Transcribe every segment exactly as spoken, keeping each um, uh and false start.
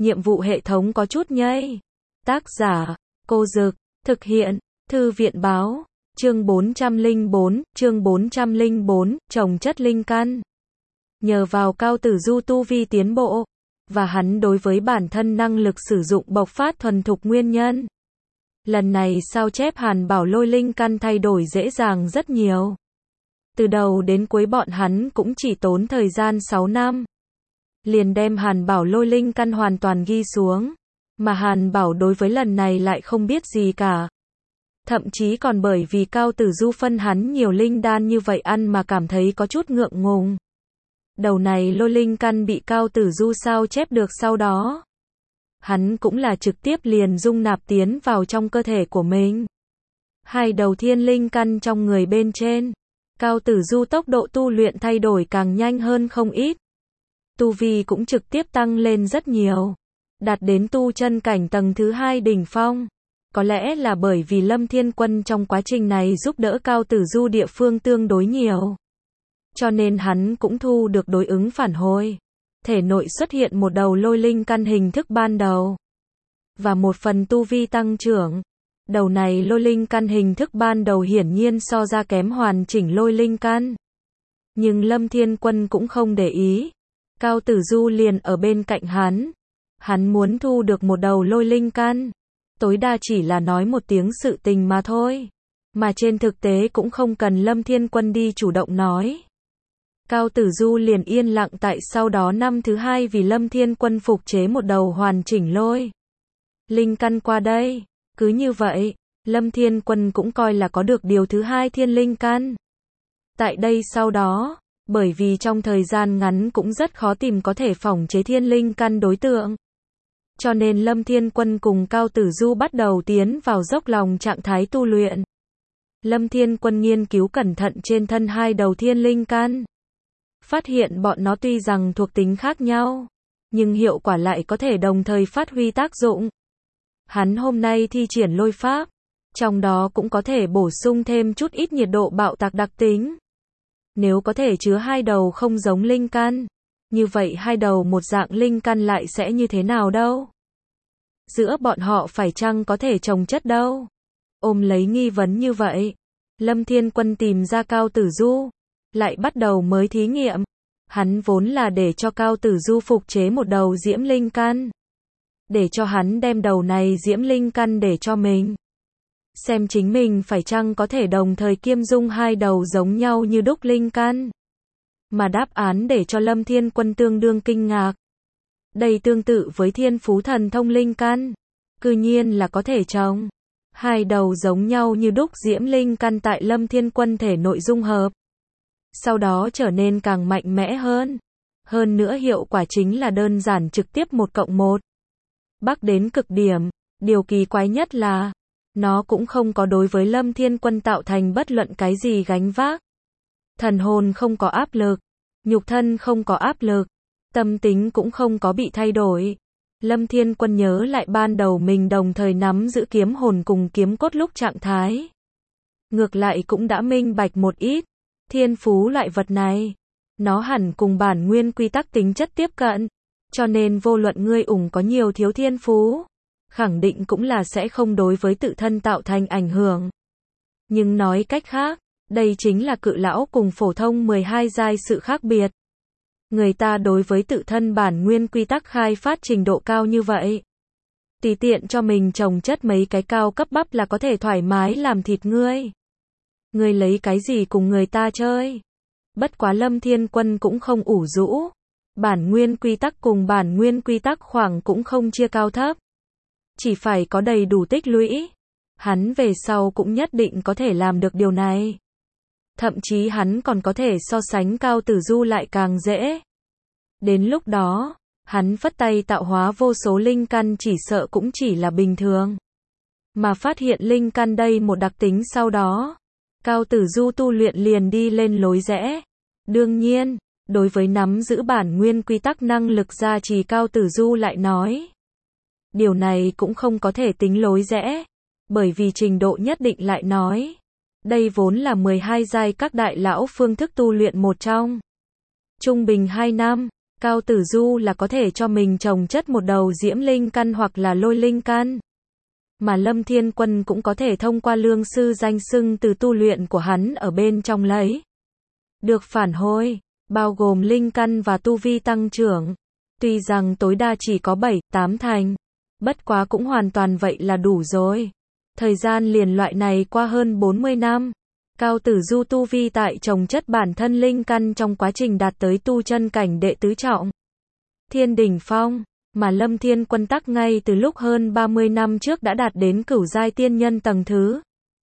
nhiệm vụ hệ thống có chút nhây. Tác giả, Cô Dực, thực hiện, Thư viện báo, chương bốn trăm lẻ bốn, chương bốn trăm lẻ bốn, trồng chất linh căn. Nhờ vào Cao Tử Du tu vi tiến bộ, và hắn đối với bản thân năng lực sử dụng bộc phát thuần thục nguyên nhân. Lần này sao chép Hàn Bảo Lôi linh căn thay đổi dễ dàng rất nhiều. Từ đầu đến cuối bọn hắn cũng chỉ tốn thời gian sáu năm. Liền đem Hàn Bảo Lôi linh căn hoàn toàn ghi xuống. Mà Hàn Bảo đối với lần này lại không biết gì cả. Thậm chí còn bởi vì Cao Tử Du phân hắn nhiều linh đan như vậy ăn mà cảm thấy có chút ngượng ngùng. Đầu này lôi linh căn bị Cao Tử Du sao chép được sau đó. Hắn cũng là trực tiếp liền dung nạp tiến vào trong cơ thể của mình. Hai đầu thiên linh căn trong người bên trên. Cao Tử Du tốc độ tu luyện thay đổi càng nhanh hơn không ít. Tu vi cũng trực tiếp tăng lên rất nhiều. Đạt đến tu chân cảnh tầng thứ hai đỉnh phong. Có lẽ là bởi vì Lâm Thiên Quân trong quá trình này giúp đỡ Cao Tử Du địa phương tương đối nhiều. Cho nên hắn cũng thu được đối ứng phản hồi. Thể nội xuất hiện một đầu lôi linh căn hình thức ban đầu. Và một phần tu vi tăng trưởng. Đầu này lôi linh căn hình thức ban đầu hiển nhiên so ra kém hoàn chỉnh lôi linh căn. Nhưng Lâm Thiên Quân cũng không để ý. Cao Tử Du liền ở bên cạnh hắn. Hắn muốn thu được một đầu lôi linh căn. Tối đa chỉ là nói một tiếng sự tình mà thôi. Mà trên thực tế cũng không cần Lâm Thiên Quân đi chủ động nói. Cao Tử Du liền yên lặng tại sau đó năm thứ hai vì Lâm Thiên Quân phục chế một đầu hoàn chỉnh lôi linh căn qua đây. Cứ như vậy, Lâm Thiên Quân cũng coi là có được điều thứ hai thiên linh căn. Tại đây sau đó, bởi vì trong thời gian ngắn cũng rất khó tìm có thể phỏng chế thiên linh căn đối tượng. Cho nên Lâm Thiên Quân cùng Cao Tử Du bắt đầu tiến vào dốc lòng trạng thái tu luyện. Lâm Thiên Quân nghiên cứu cẩn thận trên thân hai đầu thiên linh căn. Phát hiện bọn nó tuy rằng thuộc tính khác nhau, nhưng hiệu quả lại có thể đồng thời phát huy tác dụng. Hắn hôm nay thi triển lôi pháp, trong đó cũng có thể bổ sung thêm chút ít nhiệt độ bạo tạc đặc tính. Nếu có thể chứa hai đầu không giống linh căn, như vậy hai đầu một dạng linh căn lại sẽ như thế nào đâu? Giữa bọn họ phải chăng có thể chồng chất đâu? Ôm lấy nghi vấn như vậy, Lâm Thiên Quân tìm ra Cao Tử Du, lại bắt đầu mới thí nghiệm. Hắn vốn là để cho Cao Tử Du phục chế một đầu diễm linh căn. Để cho hắn đem đầu này diễm linh căn để cho mình. Xem chính mình phải chăng có thể đồng thời kiêm dung hai đầu giống nhau như đúc linh căn. Mà đáp án để cho Lâm Thiên Quân tương đương kinh ngạc. Đây tương tự với thiên phú thần thông linh căn. Cư nhiên là có thể trồng. Hai đầu giống nhau như đúc diễm linh căn tại Lâm Thiên Quân thể nội dung hợp. Sau đó trở nên càng mạnh mẽ hơn. Hơn nữa hiệu quả chính là đơn giản trực tiếp một cộng một. Bắc đến cực điểm. Điều kỳ quái nhất là nó cũng không có đối với Lâm Thiên Quân tạo thành bất luận cái gì gánh vác. Thần hồn không có áp lực. Nhục thân không có áp lực. Tâm tính cũng không có bị thay đổi. Lâm Thiên Quân nhớ lại ban đầu mình đồng thời nắm giữ kiếm hồn cùng kiếm cốt lúc trạng thái. Ngược lại cũng đã minh bạch một ít. Thiên phú loại vật này, nó hẳn cùng bản nguyên quy tắc tính chất tiếp cận. Cho nên vô luận ngươi ủng có nhiều thiếu thiên phú, khẳng định cũng là sẽ không đối với tự thân tạo thành ảnh hưởng. Nhưng nói cách khác, đây chính là cự lão cùng phổ thông mười hai giai sự khác biệt. Người ta đối với tự thân bản nguyên quy tắc khai phát trình độ cao như vậy. Tùy tiện cho mình trồng chất mấy cái cao cấp bắp là có thể thoải mái làm thịt ngươi. Ngươi lấy cái gì cùng người ta chơi? Bất quá Lâm Thiên Quân cũng không ủ rũ. Bản nguyên quy tắc cùng bản nguyên quy tắc khoảng cũng không chia cao thấp. Chỉ phải có đầy đủ tích lũy. Hắn về sau cũng nhất định có thể làm được điều này. Thậm chí hắn còn có thể so sánh Cao Tử Du lại càng dễ. Đến lúc đó, hắn phất tay tạo hóa vô số linh căn chỉ sợ cũng chỉ là bình thường. Mà phát hiện linh căn đây một đặc tính sau đó, Cao Tử Du tu luyện liền đi lên lối rẽ. Đương nhiên, đối với nắm giữ bản nguyên quy tắc năng lực gia trì Cao Tử Du lại nói. Điều này cũng không có thể tính lối rẽ, bởi vì trình độ nhất định lại nói. Đây vốn là mười hai giai các đại lão phương thức tu luyện một trong. Trung bình hai năm, Cao Tử Du là có thể cho mình trồng chất một đầu diễm linh căn hoặc là lôi linh căn. Mà Lâm Thiên Quân cũng có thể thông qua lương sư danh xưng từ tu luyện của hắn ở bên trong lấy được phản hồi, bao gồm linh căn và tu vi tăng trưởng. Tuy rằng tối đa chỉ có bảy, tám thành, bất quá cũng hoàn toàn vậy là đủ rồi. Thời gian liền loại này qua hơn bốn mươi năm. Cao Tử Du tu vi tại trồng chất bản thân linh căn trong quá trình đạt tới tu chân cảnh đệ tứ trọng. Thiên đỉnh phong, mà Lâm Thiên Quân tắc ngay từ lúc hơn ba mươi năm trước đã đạt đến cửu giai tiên nhân tầng thứ.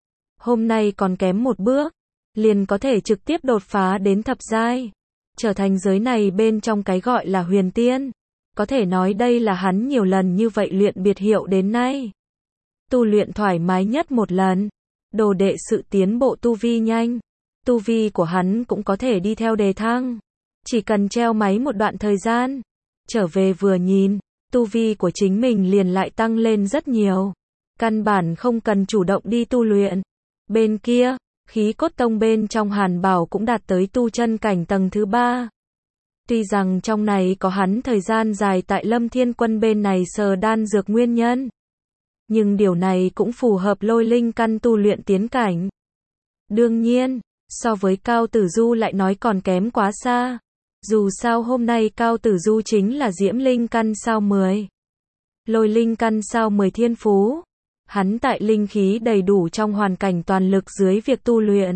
Hôm nay còn kém một bước, liền có thể trực tiếp đột phá đến thập giai, trở thành giới này bên trong cái gọi là huyền tiên. Có thể nói đây là hắn nhiều lần như vậy luyện biệt hiệu đến nay. Tu luyện thoải mái nhất một lần. Đồ đệ sự tiến bộ tu vi nhanh. Tu vi của hắn cũng có thể đi theo đề thăng. Chỉ cần treo máy một đoạn thời gian. Trở về vừa nhìn, tu vi của chính mình liền lại tăng lên rất nhiều. Căn bản không cần chủ động đi tu luyện. Bên kia, khí cốt tông bên trong Hàn Bảo cũng đạt tới tu chân cảnh tầng thứ ba. Tuy rằng trong này có hắn thời gian dài tại Lâm Thiên Quân bên này sờ đan dược nguyên nhân. Nhưng điều này cũng phù hợp lôi linh căn tu luyện tiến cảnh. Đương nhiên, so với Cao Tử Du lại nói còn kém quá xa. Dù sao hôm nay Cao Tử Du chính là diễm linh căn sao mười. Lôi linh căn sao mười thiên phú. Hắn tại linh khí đầy đủ trong hoàn cảnh toàn lực dưới việc tu luyện.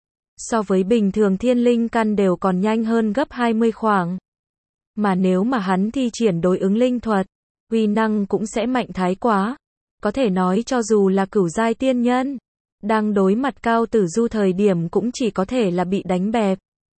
So với bình thường thiên linh căn đều còn nhanh hơn gấp hai mươi khoảng. Mà nếu mà hắn thi triển đối ứng linh thuật, uy năng cũng sẽ mạnh thái quá. Có thể nói cho dù là cửu giai tiên nhân, đang đối mặt Cao Tử Du thời điểm cũng chỉ có thể là bị đánh bẹp.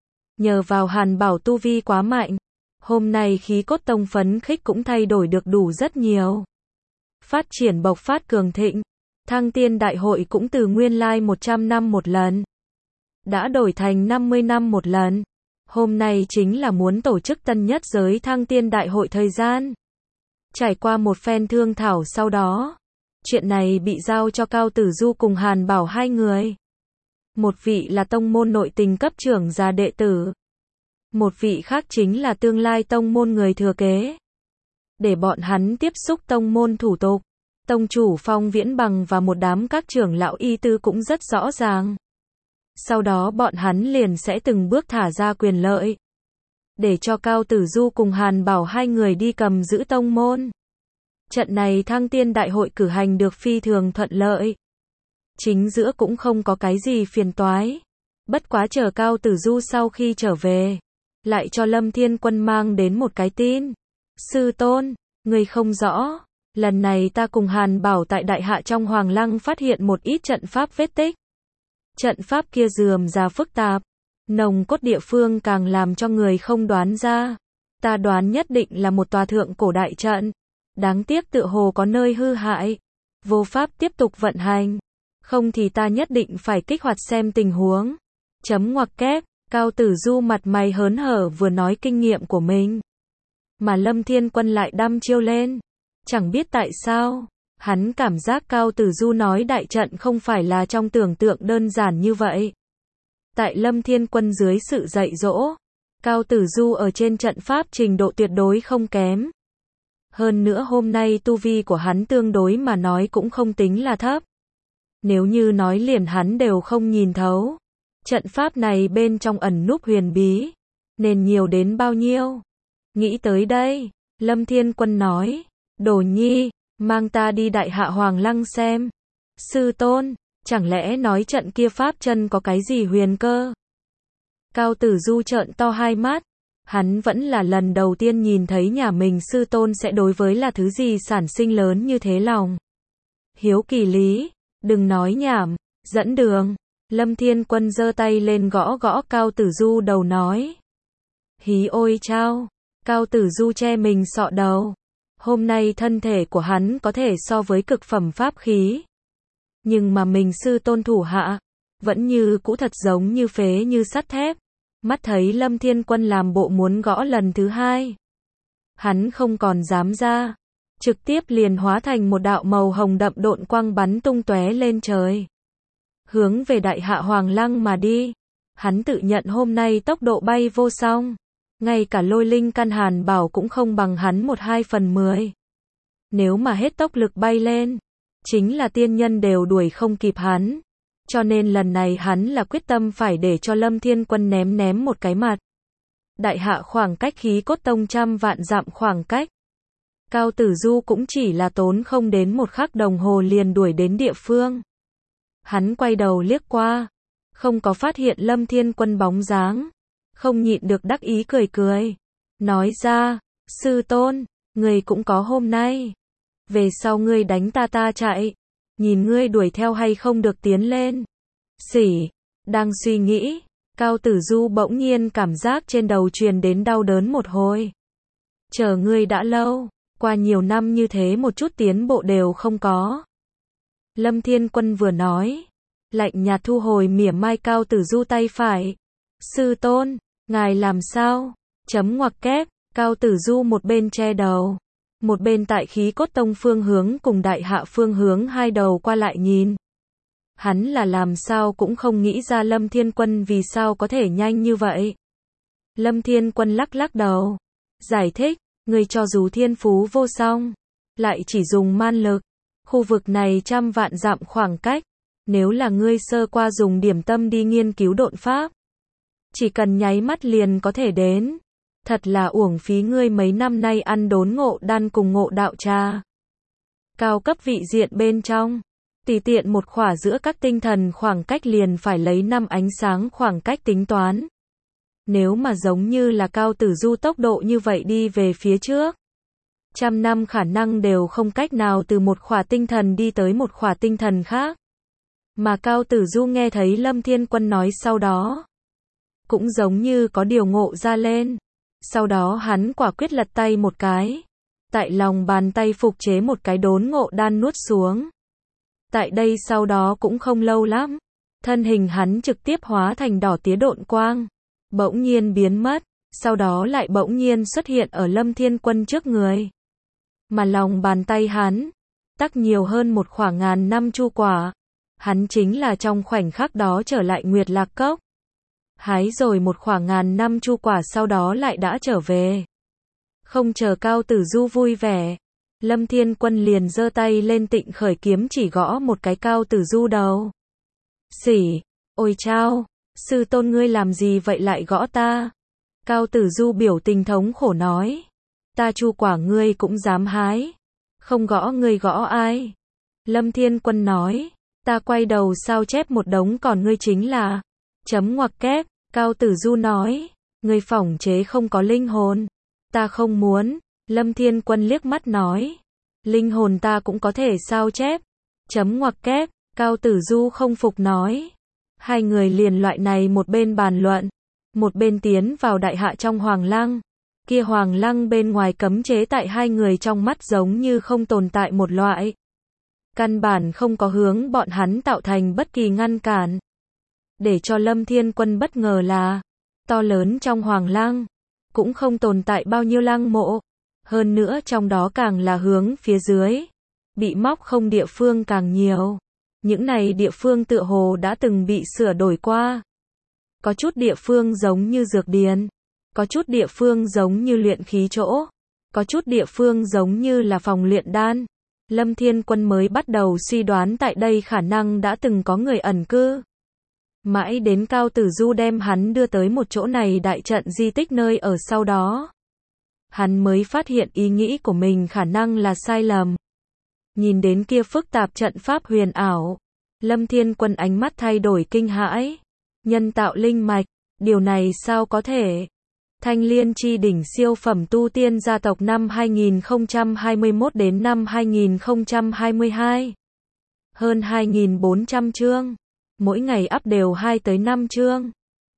Nhờ vào Hàn Bảo tu vi quá mạnh, hôm nay khí cốt tông phấn khích cũng thay đổi được đủ rất nhiều. Phát triển bộc phát cường thịnh, thăng tiên đại hội cũng từ nguyên lai một trăm năm một lần, đã đổi thành năm mươi năm một lần. Hôm nay chính là muốn tổ chức tân nhất giới thăng tiên đại hội thời gian. Trải qua một phen thương thảo sau đó, chuyện này bị giao cho Cao Tử Du cùng Hàn Bảo hai người. Một vị là tông môn nội tình cấp trưởng già đệ tử. Một vị khác chính là tương lai tông môn người thừa kế. Để bọn hắn tiếp xúc tông môn thủ tục. Tông chủ Phong Viễn Bằng và một đám các trưởng lão y tư cũng rất rõ ràng. Sau đó bọn hắn liền sẽ từng bước thả ra quyền lợi. Để cho Cao Tử Du cùng Hàn Bảo hai người đi cầm giữ tông môn. Trận này thăng tiên đại hội cử hành được phi thường thuận lợi. Chính giữa cũng không có cái gì phiền toái. Bất quá chờ Cao Tử Du sau khi trở về, lại cho Lâm Thiên Quân mang đến một cái tin. Sư tôn, người không rõ. Lần này ta cùng Hàn Bảo tại Đại Hạ trong Hoàng Lăng phát hiện một ít trận pháp vết tích. Trận pháp kia rườm rà phức tạp, nồng cốt địa phương càng làm cho người không đoán ra. Ta đoán nhất định là một tòa thượng cổ đại trận. Đáng tiếc tựa hồ có nơi hư hại, vô pháp tiếp tục vận hành. Không thì ta nhất định phải kích hoạt xem tình huống. Chấm ngoặc kép, Cao Tử Du mặt mày hớn hở vừa nói kinh nghiệm của mình. Mà Lâm Thiên Quân lại đăm chiêu lên. Chẳng biết tại sao, hắn cảm giác Cao Tử Du nói đại trận không phải là trong tưởng tượng đơn giản như vậy. Tại Lâm Thiên Quân dưới sự dạy dỗ, Cao Tử Du ở trên trận pháp trình độ tuyệt đối không kém. Hơn nữa hôm nay tu vi của hắn tương đối mà nói cũng không tính là thấp. Nếu như nói liền hắn đều không nhìn thấu. Trận pháp này bên trong ẩn núp huyền bí. Nên nhiều đến bao nhiêu? Nghĩ tới đây, Lâm Thiên Quân nói. Đồ nhi, mang ta đi Đại Hạ Hoàng Lăng xem. Sư tôn, chẳng lẽ nói trận kia pháp chân có cái gì huyền cơ? Cao Tử Du trợn to hai mắt. Hắn vẫn là lần đầu tiên nhìn thấy nhà mình sư tôn sẽ đối với là thứ gì sản sinh lớn như thế lòng. Hiếu kỳ lý, đừng nói nhảm, dẫn đường. Lâm Thiên Quân giơ tay lên gõ gõ Cao Tử Du đầu nói. Hí ôi chao, Cao Tử Du che mình sọ đầu. Hôm nay thân thể của hắn có thể so với cực phẩm pháp khí. Nhưng mà mình sư tôn thủ hạ, vẫn như cũ thật giống như phế như sắt thép. Mắt thấy Lâm Thiên Quân làm bộ muốn gõ lần thứ hai. Hắn không còn dám ra. Trực tiếp liền hóa thành một đạo màu hồng đậm độn quang bắn tung tóe lên trời. Hướng về Đại Hạ Hoàng Lăng mà đi. Hắn tự nhận hôm nay tốc độ bay vô song. Ngay cả lôi linh căn Hàn Bảo cũng không bằng hắn một hai phần mười. Nếu mà hết tốc lực bay lên, chính là tiên nhân đều đuổi không kịp hắn. Cho nên lần này hắn là quyết tâm phải để cho Lâm Thiên Quân ném ném một cái mặt. Đại hạ khoảng cách khí cốt tông trăm vạn dặm khoảng cách. Cao Tử Du cũng chỉ là tốn không đến một khắc đồng hồ liền đuổi đến địa phương. Hắn quay đầu liếc qua, không có phát hiện Lâm Thiên Quân bóng dáng, không nhịn được đắc ý cười cười. Nói ra, sư tôn, ngươi cũng có hôm nay. Về sau ngươi đánh ta ta chạy, nhìn ngươi đuổi theo hay không được tiến lên. Xỉ, đang suy nghĩ, Cao Tử Du bỗng nhiên cảm giác trên đầu truyền đến đau đớn một hồi. Chờ ngươi đã lâu, qua nhiều năm như thế một chút tiến bộ đều không có. Lâm Thiên Quân vừa nói, lạnh nhạt thu hồi mỉa mai Cao Tử Du tay phải. Sư tôn, ngài làm sao? Chấm ngoặc kép, Cao Tử Du một bên che đầu, một bên tại khí cốt tông phương hướng cùng đại hạ phương hướng hai đầu qua lại nhìn. Hắn là làm sao cũng không nghĩ ra Lâm Thiên Quân vì sao có thể nhanh như vậy. Lâm Thiên Quân lắc lắc đầu, giải thích, ngươi cho dù thiên phú vô song, lại chỉ dùng man lực, khu vực này trăm vạn dặm khoảng cách, nếu là ngươi sơ qua dùng điểm tâm đi nghiên cứu độn pháp, chỉ cần nháy mắt liền có thể đến. Thật là uổng phí ngươi mấy năm nay ăn đốn ngộ đan cùng ngộ đạo trà. Cao cấp vị diện bên trong, tùy tiện một khỏa giữa các tinh thần khoảng cách liền phải lấy năm ánh sáng khoảng cách tính toán. Nếu mà giống như là Cao Tử Du tốc độ như vậy đi về phía trước, trăm năm khả năng đều không cách nào từ một khỏa tinh thần đi tới một khỏa tinh thần khác. Mà Cao Tử Du nghe thấy Lâm Thiên Quân nói sau đó, cũng giống như có điều ngộ ra lên. Sau đó hắn quả quyết lật tay một cái, tại lòng bàn tay phục chế một cái đốn ngộ đan nuốt xuống. Tại đây sau đó cũng không lâu lắm, thân hình hắn trực tiếp hóa thành đỏ tía độn quang, bỗng nhiên biến mất, sau đó lại bỗng nhiên xuất hiện ở Lâm Thiên Quân trước người. Mà lòng bàn tay hắn, tắc nhiều hơn một khoảng ngàn năm chu quả. Hắn chính là trong khoảnh khắc đó trở lại Nguyệt Lạc Cốc. Hái rồi một khoảng ngàn năm chu quả sau đó lại đã trở về. Không chờ Cao Tử Du vui vẻ, Lâm Thiên Quân liền giơ tay lên Tịnh Khởi kiếm chỉ gõ một cái Cao Tử Du đầu. Xỉ, ôi chao, sư tôn ngươi làm gì vậy lại gõ ta? Cao Tử Du biểu tình thống khổ nói, ta chu quả ngươi cũng dám hái, không gõ ngươi gõ ai? Lâm Thiên Quân nói, ta quay đầu sao chép một đống còn ngươi chính là chấm ngoặc kép. Cao Tử Du nói, ngươi phỏng chế không có linh hồn, ta không muốn. Lâm Thiên Quân liếc mắt nói, linh hồn ta cũng có thể sao chép, chấm ngoặc kép. Cao Tử Du không phục nói. Hai người liền loại này một bên bàn luận, một bên tiến vào đại hạ trong hoàng lăng. Kia hoàng lăng bên ngoài cấm chế tại hai người trong mắt giống như không tồn tại một loại. Căn bản không có hướng bọn hắn tạo thành bất kỳ ngăn cản. Để cho Lâm Thiên Quân bất ngờ là, to lớn trong hoàng lăng, cũng không tồn tại bao nhiêu lăng mộ. Hơn nữa trong đó càng là hướng phía dưới, bị móc không địa phương càng nhiều. Những này địa phương tựa hồ đã từng bị sửa đổi qua. Có chút địa phương giống như dược điền, có chút địa phương giống như luyện khí chỗ, có chút địa phương giống như là phòng luyện đan. Lâm Thiên Quân mới bắt đầu suy đoán tại đây khả năng đã từng có người ẩn cư. Mãi đến Cao Tử Du đem hắn đưa tới một chỗ này đại trận di tích nơi ở sau đó, hắn mới phát hiện ý nghĩ của mình khả năng là sai lầm. Nhìn đến kia phức tạp trận pháp huyền ảo, Lâm Thiên Quân ánh mắt thay đổi kinh hãi. Nhân tạo linh mạch, điều này sao có thể? Thanh Liên chi đỉnh siêu phẩm tu tiên gia tộc năm hai nghìn không trăm hai mươi mốt đến năm hai nghìn không trăm hai mươi hai. Hơn hai nghìn bốn trăm chương. Mỗi ngày up đều hai tới năm chương.